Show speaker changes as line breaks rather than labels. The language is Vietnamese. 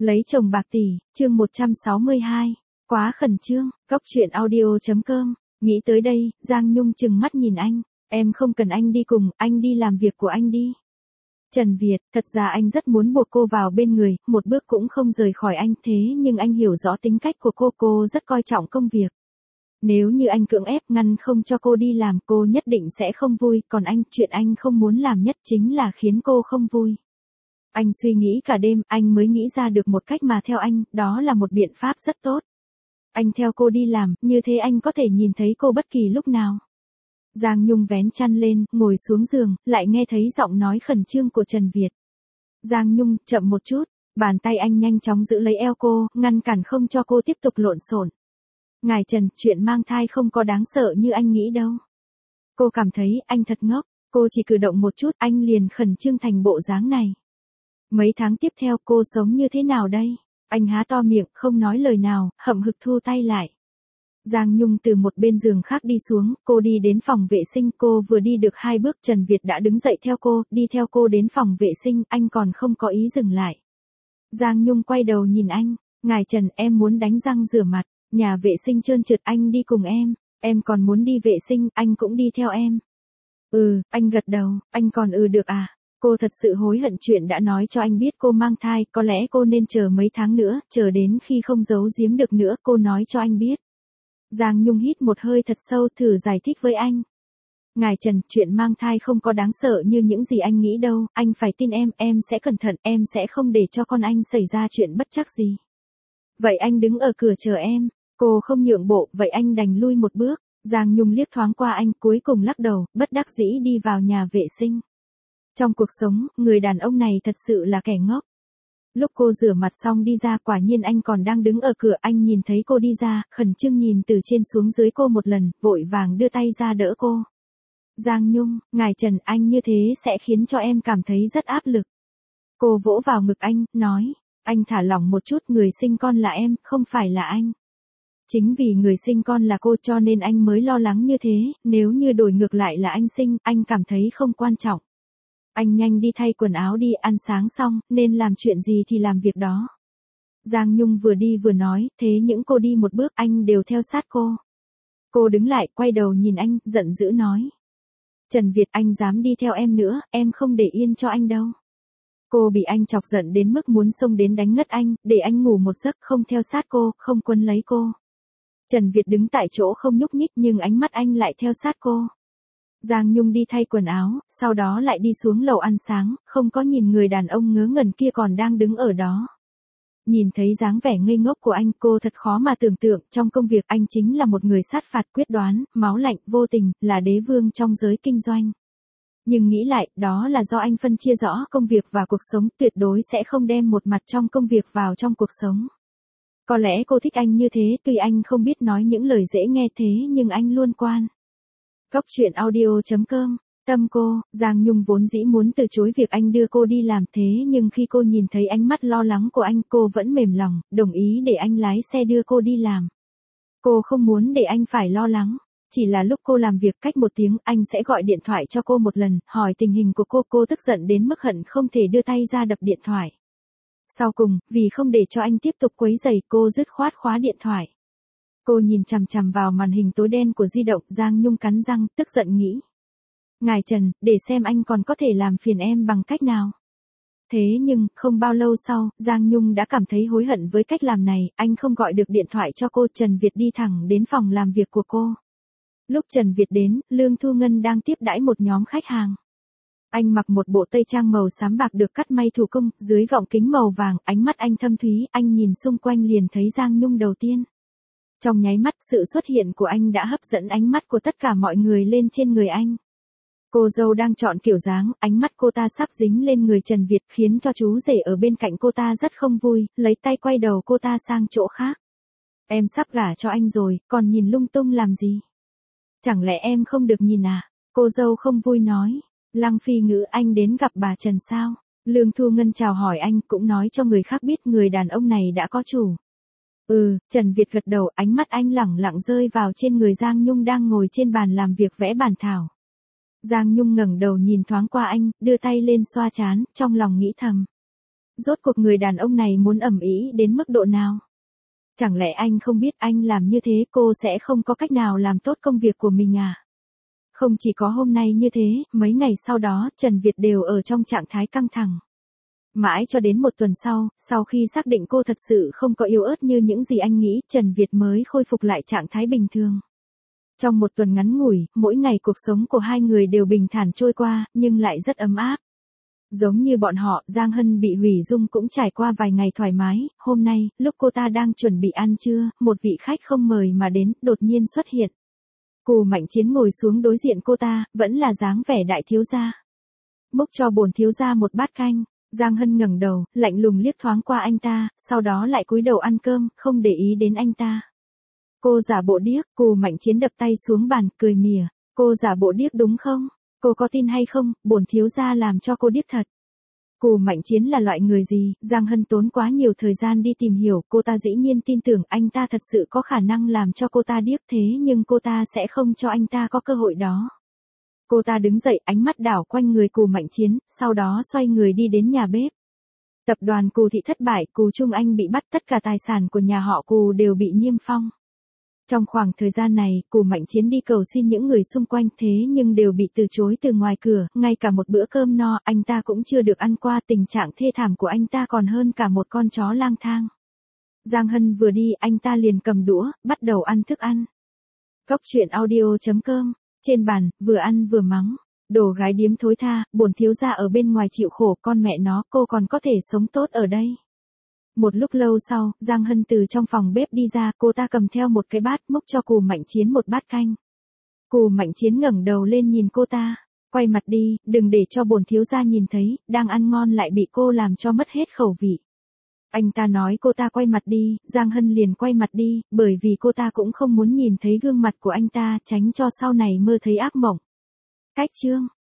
Lấy chồng bạc tỷ, chương 162. Quá khẩn trương, Cóc truyện audio.com. Nghĩ tới đây, Giang Nhung trừng mắt nhìn anh. Em không cần anh đi cùng, anh đi làm việc của anh đi. Trần Việt, thật ra anh rất muốn buộc cô vào bên người, một bước cũng không rời khỏi anh, thế nhưng anh hiểu rõ tính cách của cô rất coi trọng công việc. Nếu như anh cưỡng ép ngăn không cho cô đi làm, cô nhất định sẽ không vui, còn anh, chuyện anh không muốn làm nhất chính là khiến cô không vui. Anh suy nghĩ cả đêm, anh mới nghĩ ra được một cách mà theo anh, đó là một biện pháp rất tốt. Anh theo cô đi làm, như thế anh có thể nhìn thấy cô bất kỳ lúc nào. Giang Nhung vén chăn lên, ngồi xuống giường, lại nghe thấy giọng nói khẩn trương của Trần Việt. Giang Nhung, chậm một chút, bàn tay anh nhanh chóng giữ lấy eo cô, ngăn cản không cho cô tiếp tục lộn xộn. Ngài Trần, chuyện mang thai không có đáng sợ như anh nghĩ đâu. Cô cảm thấy anh thật ngốc, cô chỉ cử động một chút, anh liền khẩn trương thành bộ dáng này. Mấy tháng tiếp theo cô sống như thế nào đây? Anh há to miệng, không nói lời nào, hậm hực thu tay lại. Giang Nhung từ một bên giường khác đi xuống, cô đi đến phòng vệ sinh, cô vừa đi được 2 bước Trần Việt đã đứng dậy theo cô, đi theo cô đến phòng vệ sinh, anh còn không có ý dừng lại. Giang Nhung quay đầu nhìn anh, ngài Trần, em muốn đánh răng rửa mặt, nhà vệ sinh trơn trượt, anh đi cùng em còn muốn đi vệ sinh, anh cũng đi theo em. Anh gật đầu, anh còn được à? Cô thật sự hối hận chuyện đã nói cho anh biết cô mang thai, có lẽ cô nên chờ mấy tháng nữa, chờ đến khi không giấu giếm được nữa, cô nói cho anh biết. Giang Nhung hít một hơi thật sâu, thử giải thích với anh. Ngài Trần, chuyện mang thai không có đáng sợ như những gì anh nghĩ đâu, anh phải tin em sẽ cẩn thận, em sẽ không để cho con anh xảy ra chuyện bất trắc gì. Vậy anh đứng ở cửa chờ em. Cô không nhượng bộ, vậy anh đành lui một bước. Giang Nhung liếc thoáng qua anh, cuối cùng lắc đầu, bất đắc dĩ đi vào nhà vệ sinh. Trong cuộc sống, người đàn ông này thật sự là kẻ ngốc. Lúc cô rửa mặt xong đi ra, quả nhiên anh còn đang đứng ở cửa, anh nhìn thấy cô đi ra, khẩn trương nhìn từ trên xuống dưới cô một lần, vội vàng đưa tay ra đỡ cô. Giang Nhung, ngài Trần, anh như thế sẽ khiến cho em cảm thấy rất áp lực. Cô vỗ vào ngực anh, nói, anh thả lỏng một chút, người sinh con là em, không phải là anh. Chính vì người sinh con là cô cho nên anh mới lo lắng như thế, nếu như đổi ngược lại là anh sinh, anh cảm thấy không quan trọng. Anh nhanh đi thay quần áo đi, ăn sáng xong, nên làm chuyện gì thì làm việc đó. Giang Nhung vừa đi vừa nói, thế những cô đi một bước anh đều theo sát cô. Cô đứng lại, quay đầu nhìn anh, giận dữ nói. Trần Việt, anh dám đi theo em nữa, em không để yên cho anh đâu. Cô bị anh chọc giận đến mức muốn xông đến đánh ngất anh, để anh ngủ một giấc, không theo sát cô, không quấn lấy cô. Trần Việt đứng tại chỗ không nhúc nhích nhưng ánh mắt anh lại theo sát cô. Giang Nhung đi thay quần áo, sau đó lại đi xuống lầu ăn sáng, không có nhìn người đàn ông ngớ ngẩn kia còn đang đứng ở đó. Nhìn thấy dáng vẻ ngây ngốc của anh, cô thật khó mà tưởng tượng, trong công việc anh chính là một người sát phạt quyết đoán, máu lạnh, vô tình, là đế vương trong giới kinh doanh. Nhưng nghĩ lại, đó là do anh phân chia rõ công việc và cuộc sống, tuyệt đối sẽ không đem một mặt trong công việc vào trong cuộc sống. Có lẽ cô thích anh như thế, tuy anh không biết nói những lời dễ nghe thế nhưng anh luôn quan. Cóc truyện audio.com. Tâm cô, Giang Nhung vốn dĩ muốn từ chối việc anh đưa cô đi làm, thế nhưng khi cô nhìn thấy ánh mắt lo lắng của anh, cô vẫn mềm lòng, đồng ý để anh lái xe đưa cô đi làm. Cô không muốn để anh phải lo lắng. Chỉ là lúc cô làm việc cách một tiếng, anh sẽ gọi điện thoại cho cô một lần, hỏi tình hình của cô tức giận đến mức hận không thể đưa tay ra đập điện thoại. Sau cùng, vì không để cho anh tiếp tục quấy rầy, cô dứt khoát khóa điện thoại. Cô nhìn chằm chằm vào màn hình tối đen của di động, Giang Nhung cắn răng, tức giận nghĩ. Ngài Trần, để xem anh còn có thể làm phiền em bằng cách nào. Thế nhưng, không bao lâu sau, Giang Nhung đã cảm thấy hối hận với cách làm này, anh không gọi được điện thoại cho cô, Trần Việt đi thẳng đến phòng làm việc của cô. Lúc Trần Việt đến, Lương Thu Ngân đang tiếp đãi một nhóm khách hàng. Anh mặc một bộ tây trang màu xám bạc được cắt may thủ công, dưới gọng kính màu vàng, ánh mắt anh thâm thúy, anh nhìn xung quanh liền thấy Giang Nhung đầu tiên. Trong nháy mắt, sự xuất hiện của anh đã hấp dẫn ánh mắt của tất cả mọi người lên trên người anh. Cô dâu đang chọn kiểu dáng, ánh mắt cô ta sắp dính lên người Trần Việt khiến cho chú rể ở bên cạnh cô ta rất không vui, lấy tay quay đầu cô ta sang chỗ khác. Em sắp gả cho anh rồi, còn nhìn lung tung làm gì? Chẳng lẽ em không được nhìn à? Cô dâu không vui nói. Lăng Phi Ngữ, anh đến gặp bà Trần sao? Lương Thu Ngân chào hỏi anh, cũng nói cho người khác biết người đàn ông này đã có chủ. Trần Việt gật đầu, ánh mắt anh lẳng lặng rơi vào trên người Giang Nhung đang ngồi trên bàn làm việc vẽ bản thảo. Giang Nhung ngẩng đầu nhìn thoáng qua anh, đưa tay lên xoa trán, trong lòng nghĩ thầm. Rốt cuộc người đàn ông này muốn ầm ĩ đến mức độ nào? Chẳng lẽ anh không biết anh làm như thế cô sẽ không có cách nào làm tốt công việc của mình à? Không chỉ có hôm nay như thế, mấy ngày sau đó, Trần Việt đều ở trong trạng thái căng thẳng. Mãi cho đến một tuần sau khi xác định cô thật sự không có yếu ớt như những gì anh nghĩ, Trần Việt mới khôi phục lại trạng thái bình thường. Trong một tuần ngắn ngủi, mỗi ngày cuộc sống của hai người đều bình thản trôi qua, nhưng lại rất ấm áp. Giống như bọn họ, Giang Hân bị hủy dung cũng trải qua vài ngày thoải mái, hôm nay, lúc cô ta đang chuẩn bị ăn trưa, một vị khách không mời mà đến, đột nhiên xuất hiện. Cù Mạnh Chiến ngồi xuống đối diện cô ta, vẫn là dáng vẻ đại thiếu gia. Múc cho bổn thiếu gia một bát canh, Giang Hân ngẩng đầu, lạnh lùng liếc thoáng qua anh ta, sau đó lại cúi đầu ăn cơm, không để ý đến anh ta. Cô giả bộ điếc, Cù Mạnh Chiến đập tay xuống bàn, cười mỉa, cô giả bộ điếc đúng không? Cô có tin hay không, bổn thiếu gia làm cho cô điếc thật. Cù Mạnh Chiến là loại người gì, Giang Hân tốn quá nhiều thời gian đi tìm hiểu, cô ta dĩ nhiên tin tưởng anh ta thật sự có khả năng làm cho cô ta điếc thế nhưng cô ta sẽ không cho anh ta có cơ hội đó. Cô ta đứng dậy, ánh mắt đảo quanh người Cù Mạnh Chiến, sau đó xoay người đi đến nhà bếp. Tập đoàn Cù Thị thất bại, Cù Trung Anh bị bắt, tất cả tài sản của nhà họ Cù đều bị niêm phong. Trong khoảng thời gian này, Cù Mạnh Chiến đi cầu xin những người xung quanh thế nhưng đều bị từ chối từ ngoài cửa, ngay cả một bữa cơm no anh ta cũng chưa được ăn qua, tình trạng thê thảm của anh ta còn hơn cả một con chó lang thang. Giang Hân vừa đi, anh ta liền cầm đũa, bắt đầu ăn thức ăn. Cốc truyện audio.com, trên bàn, vừa ăn vừa mắng. Đồ gái điếm thối tha, bổn thiếu gia ở bên ngoài chịu khổ, con mẹ nó, cô còn có thể sống tốt ở đây. Một lúc lâu sau, Giang Hân từ trong phòng bếp đi ra, cô ta cầm theo một cái bát, múc cho Cù Mạnh Chiến một bát canh. Cù Mạnh Chiến ngẩng đầu lên nhìn cô ta, quay mặt đi, đừng để cho bổn thiếu gia nhìn thấy, đang ăn ngon lại bị cô làm cho mất hết khẩu vị. Anh ta nói cô ta quay mặt đi, Giang Hân liền quay mặt đi, bởi vì cô ta cũng không muốn nhìn thấy gương mặt của anh ta, tránh cho sau này mơ thấy ác mộng. Cách chương